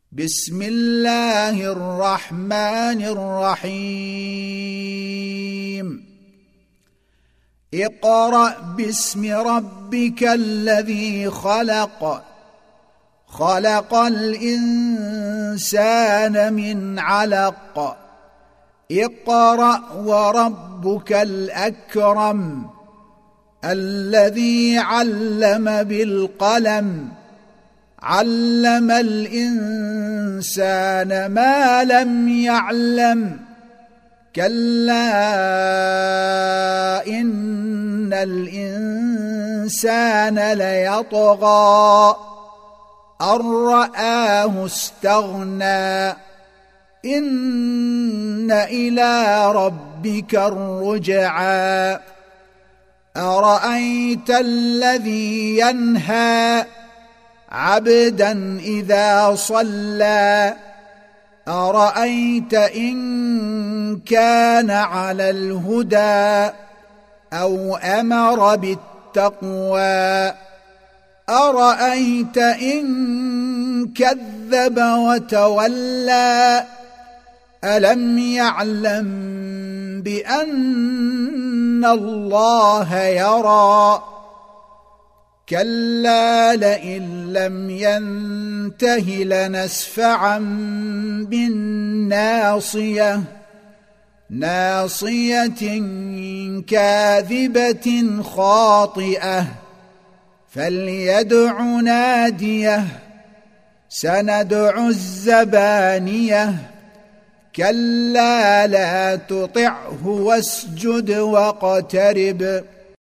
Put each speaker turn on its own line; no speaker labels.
بسم الله الرحمن الرحيم اقرأ باسم ربك الذي خلق خلق الإنسان من علق اقرأ وربك الأكرم الذي علم بالقلم علم الإنسان ما لم يعلم كلا إن الإنسان ليطغى أن رآه استغنى إن إلى ربك الرجعى أرأيت الذي ينهى عبدا إذا صلى أرأيت إن كان على الهدى أو أمر بالتقوى أرأيت إن كذب وتولى ألم يعلم بأن الله يرى كلا لئن لم ينته لنسفعا بالناصية ناصية كاذبة خاطئة فليدع ناديه سندع الزبانية كلا لا تطعه واسجد واقترب